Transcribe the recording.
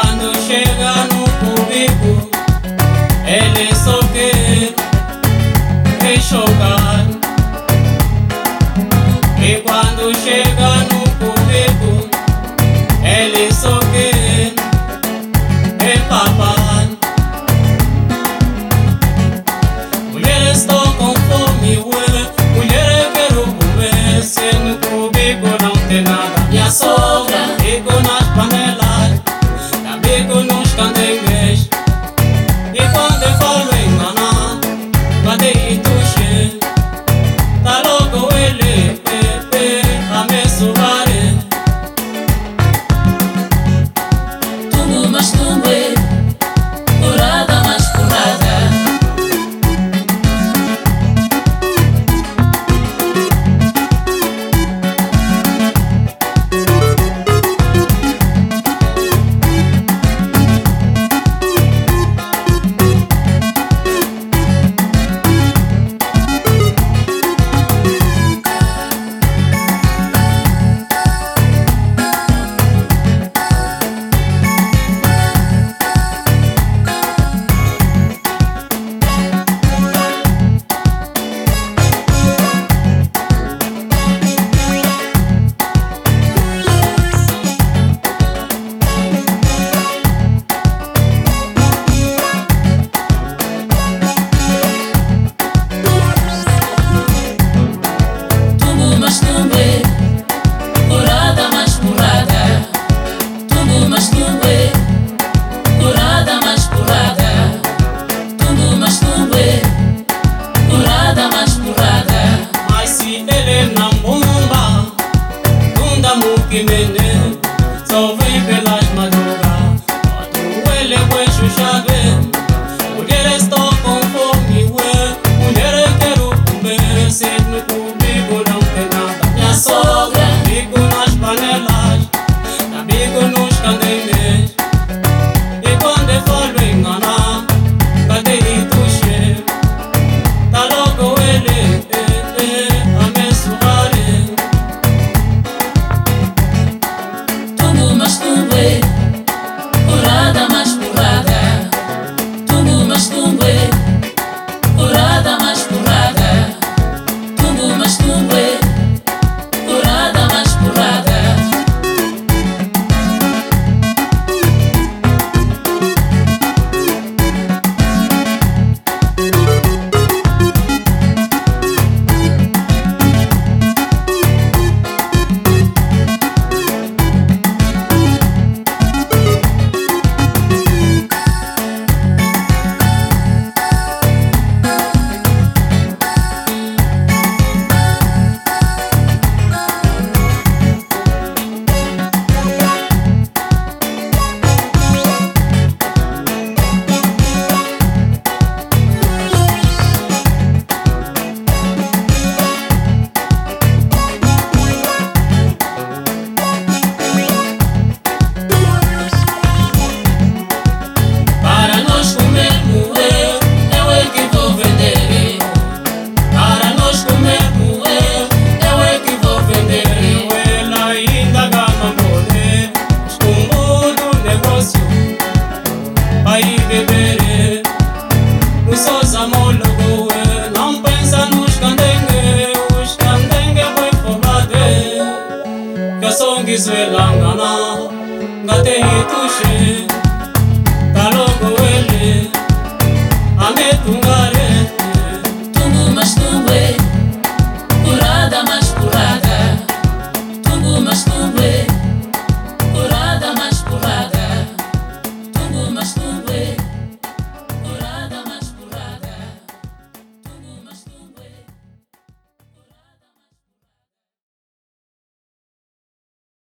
quando chega no público, ele só quer enxogar. E quando chega no público, ele só quer empapar. Mulheres estão com fome, mulheres quero comer. Se no público não tem nada, minha sogra fico nas panelas, fico nos candengues. E quando eu falo enganar, cadê e tuxe? Tá logo ele a me suar. Tumbo mas tumbe, curada mas curada. Só vem pelas madrugadas, quando ele é chuchado. Mulheres estão com fome, mulheres quero comer. Se no público não tem nada, minha sogra fico nas panelas, fico nos candengues. E quando eu falo enganar, cadê e tuxe? Tá logo ele a me suar. Mas tumbe, curada mas curada. Tumbo mas tumbe, curada mas curada. Tumbo mas tumbe, curada mas curada. Aí beber, os seus amólogos não pensa nos candengues. Os candengues foi formado, que a songue suelangana, gate e tuxe.